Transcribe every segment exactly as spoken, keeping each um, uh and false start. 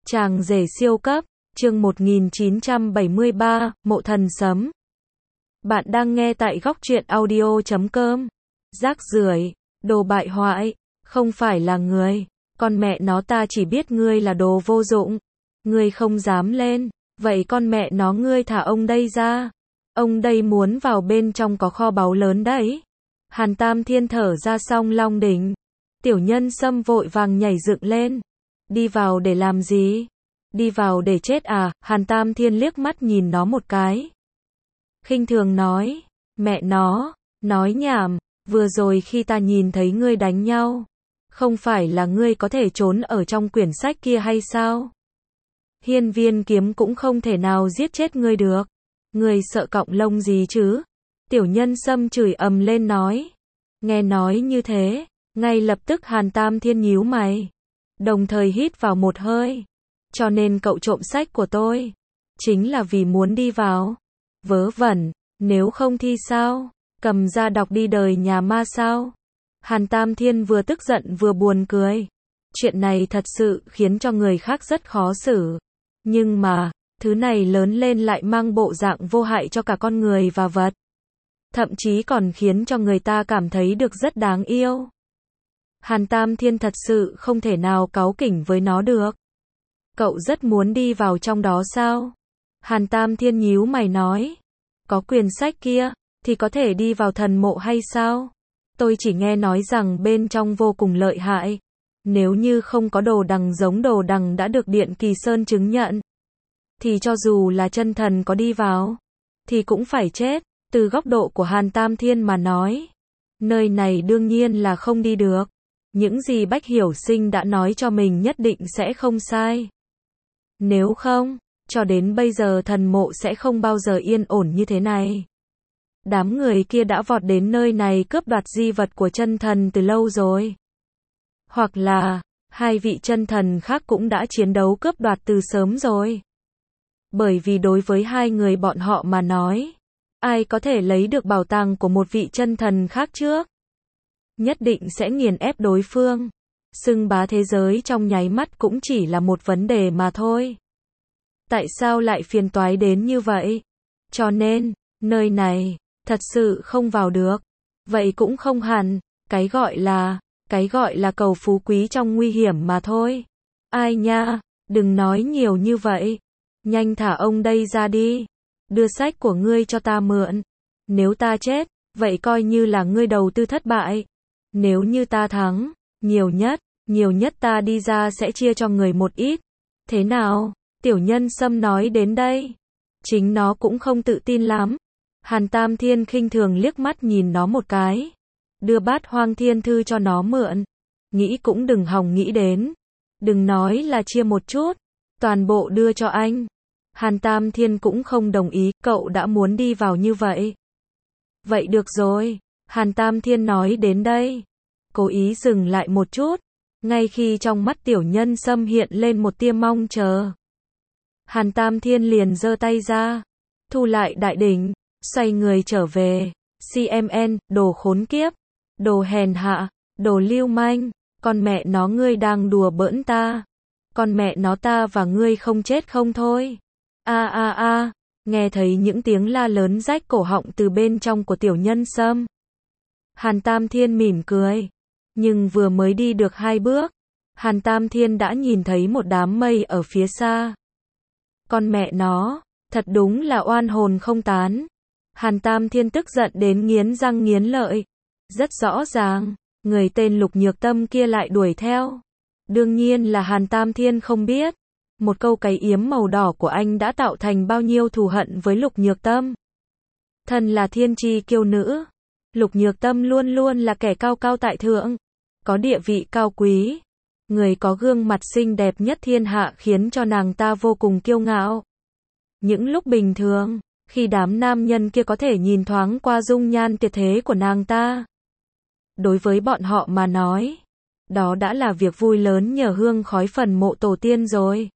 Chàng rể siêu cấp, chương một nghìn chín trăm bảy mươi ba, Mộ Thần Sấm. Bạn đang nghe tại góc truyện audio chấm com. Rác rưởi, đồ bại hoại, không phải là người, con mẹ nó ta chỉ biết ngươi là đồ vô dụng. Ngươi không dám lên, vậy con mẹ nó ngươi thả ông đây ra. Ông đây muốn vào bên trong có kho báu lớn đấy. Hàn Tam Thiên thở ra xong long đỉnh. Tiểu Nhân Sâm vội vàng nhảy dựng lên. Đi vào để làm gì? Đi vào để chết à? Hàn Tam Thiên liếc mắt nhìn nó một cái. Khinh thường nói, mẹ nó, nói nhảm, vừa rồi khi ta nhìn thấy ngươi đánh nhau, không phải là ngươi có thể trốn ở trong quyển sách kia hay sao? Hiên viên kiếm cũng không thể nào giết chết ngươi được. Ngươi sợ cọng lông gì chứ? Tiểu Nhân Sâm chửi ầm lên nói. Nghe nói như thế, ngay lập tức Hàn Tam Thiên nhíu mày, đồng thời hít vào một hơi. Cho nên cậu trộm sách của tôi, chính là vì muốn đi vào. Vớ vẩn, nếu không thì sao? Cầm ra đọc đi đời nhà ma sao? Hàn Tam Thiên vừa tức giận vừa buồn cười. Chuyện này thật sự khiến cho người khác rất khó xử. Nhưng mà, thứ này lớn lên lại mang bộ dạng vô hại cho cả con người và vật. Thậm chí còn khiến cho người ta cảm thấy được rất đáng yêu. Hàn Tam Thiên thật sự không thể nào cáu kỉnh với nó được. Cậu rất muốn đi vào trong đó sao? Hàn Tam Thiên nhíu mày nói. Có quyển sách kia, thì có thể đi vào thần mộ hay sao? Tôi chỉ nghe nói rằng bên trong vô cùng lợi hại. Nếu như không có đồ đằng giống đồ đằng đã được Điện Kỳ Sơn chứng nhận, thì cho dù là chân thần có đi vào, thì cũng phải chết. Từ góc độ của Hàn Tam Thiên mà nói, nơi này đương nhiên là không đi được. Những gì Bách Hiểu Sinh đã nói cho mình nhất định sẽ không sai. Nếu không, cho đến bây giờ thần mộ sẽ không bao giờ yên ổn như thế này. Đám người kia đã vọt đến nơi này cướp đoạt di vật của chân thần từ lâu rồi. Hoặc là, hai vị chân thần khác cũng đã chiến đấu cướp đoạt từ sớm rồi. Bởi vì đối với hai người bọn họ mà nói, ai có thể lấy được bảo tàng của một vị chân thần khác trước, nhất định sẽ nghiền ép đối phương. Xưng bá thế giới trong nháy mắt cũng chỉ là một vấn đề mà thôi. Tại sao lại phiền toái đến như vậy? Cho nên, nơi này, thật sự không vào được. Vậy cũng không hẳn, cái gọi là, cái gọi là cầu phú quý trong nguy hiểm mà thôi. Ai nha, đừng nói nhiều như vậy. Nhanh thả ông đây ra đi. Đưa sách của ngươi cho ta mượn. Nếu ta chết, vậy coi như là ngươi đầu tư thất bại. Nếu như ta thắng, nhiều nhất, nhiều nhất ta đi ra sẽ chia cho người một ít. Thế nào? Tiểu Nhân Sâm nói đến đây, chính nó cũng không tự tin lắm. Hàn Tam Thiên khinh thường liếc mắt nhìn nó một cái, đưa Bát Hoang Thiên Thư cho nó mượn. Nghĩ cũng đừng hòng nghĩ đến. Đừng nói là chia một chút, toàn bộ đưa cho anh. Hàn Tam Thiên cũng không đồng ý, cậu đã muốn đi vào như vậy. Vậy được rồi, Hàn Tam Thiên nói đến đây, cố ý dừng lại một chút, ngay khi trong mắt Tiểu Nhân Sâm hiện lên một tia mong chờ. Hàn Tam Thiên liền giơ tay ra, thu lại đại đỉnh, xoay người trở về. xê em en, đồ khốn kiếp, đồ hèn hạ, đồ lưu manh, con mẹ nó ngươi đang đùa bỡn ta. Con mẹ nó ta và ngươi không chết không thôi. A a a, nghe thấy những tiếng la lớn rách cổ họng từ bên trong của Tiểu Nhân Sâm. Hàn Tam Thiên mỉm cười, nhưng vừa mới đi được hai bước, Hàn Tam Thiên đã nhìn thấy một đám mây ở phía xa. Con mẹ nó, thật đúng là oan hồn không tán. Hàn Tam Thiên tức giận đến nghiến răng nghiến lợi. Rất rõ ràng, người tên Lục Nhược Tâm kia lại đuổi theo. Đương nhiên là Hàn Tam Thiên không biết, một câu cái yếm màu đỏ của anh đã tạo thành bao nhiêu thù hận với Lục Nhược Tâm. Thân là thiên chi kiêu nữ, Lục Nhược Tâm luôn luôn là kẻ cao cao tại thượng, có địa vị cao quý. Người có gương mặt xinh đẹp nhất thiên hạ khiến cho nàng ta vô cùng kiêu ngạo. Những lúc bình thường, khi đám nam nhân kia có thể nhìn thoáng qua dung nhan tuyệt thế của nàng ta, đối với bọn họ mà nói, đó đã là việc vui lớn nhờ hương khói phần mộ tổ tiên rồi.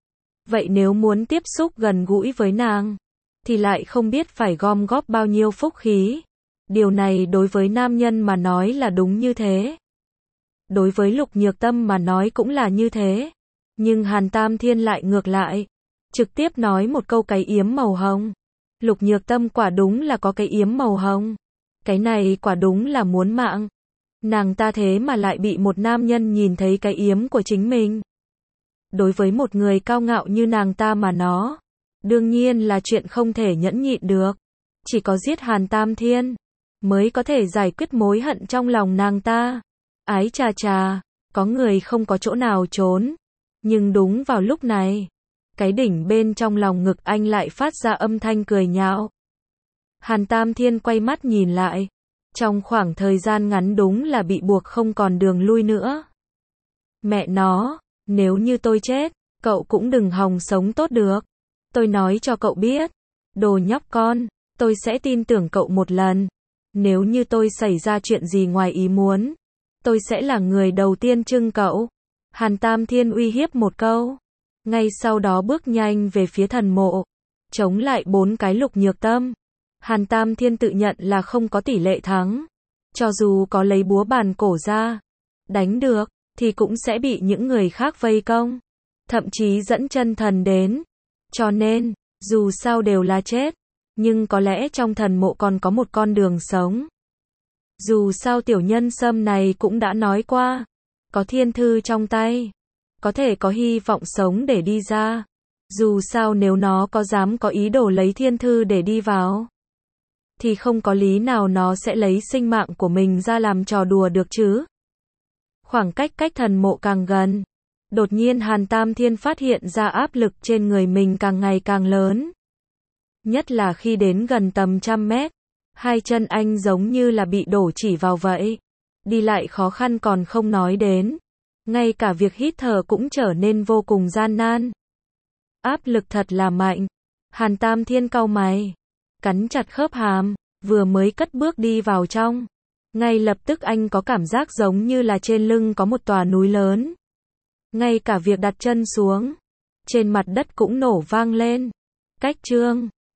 Vậy nếu muốn tiếp xúc gần gũi với nàng, thì lại không biết phải gom góp bao nhiêu phúc khí. Điều này đối với nam nhân mà nói là đúng như thế. Đối với Lục Nhược Tâm mà nói cũng là như thế. Nhưng Hàn Tam Thiên lại ngược lại, trực tiếp nói một câu cái yếm màu hồng. Lục Nhược Tâm quả đúng là có cái yếm màu hồng. Cái này quả đúng là muốn mạng. Nàng ta thế mà lại bị một nam nhân nhìn thấy cái yếm của chính mình. Đối với một người cao ngạo như nàng ta mà nó, đương nhiên là chuyện không thể nhẫn nhịn được. Chỉ có giết Hàn Tam Thiên mới có thể giải quyết mối hận trong lòng nàng ta. Ái chà chà, có người không có chỗ nào trốn. Nhưng đúng vào lúc này, cái đỉnh bên trong lòng ngực anh lại phát ra âm thanh cười nhạo. Hàn Tam Thiên quay mắt nhìn lại. Trong khoảng thời gian ngắn đúng là bị buộc không còn đường lui nữa. Mẹ nó, nếu như tôi chết, cậu cũng đừng hòng sống tốt được. Tôi nói cho cậu biết, đồ nhóc con, tôi sẽ tin tưởng cậu một lần. Nếu như tôi xảy ra chuyện gì ngoài ý muốn, tôi sẽ là người đầu tiên trưng cậu. Hàn Tam Thiên uy hiếp một câu. Ngay sau đó bước nhanh về phía thần mộ, chống lại bốn cái Lục Nhược Tâm. Hàn Tam Thiên tự nhận là không có tỷ lệ thắng. Cho dù có lấy búa bàn cổ ra, đánh được, thì cũng sẽ bị những người khác vây công. Thậm chí dẫn chân thần đến. Cho nên, dù sao đều là chết. Nhưng có lẽ trong thần mộ còn có một con đường sống. Dù sao tiểu nhân sâm này cũng đã nói qua. Có thiên thư trong tay. Có thể có hy vọng sống để đi ra. Dù sao nếu nó có dám có ý đồ lấy thiên thư để đi vào, thì không có lý nào nó sẽ lấy sinh mạng của mình ra làm trò đùa được chứ. Khoảng cách cách thần mộ càng gần. Đột nhiên Hàn Tam Thiên phát hiện ra áp lực trên người mình càng ngày càng lớn. Nhất là khi đến gần tầm trăm mét. Hai chân anh giống như là bị đổ chỉ vào vậy. Đi lại khó khăn còn không nói đến. Ngay cả việc hít thở cũng trở nên vô cùng gian nan. Áp lực thật là mạnh. Hàn Tam Thiên cau mày. Cắn chặt khớp hàm. Vừa mới cất bước đi vào trong. Ngay lập tức anh có cảm giác giống như là trên lưng có một tòa núi lớn. Ngay cả việc đặt chân xuống trên mặt đất cũng nổ vang lên. Cách chương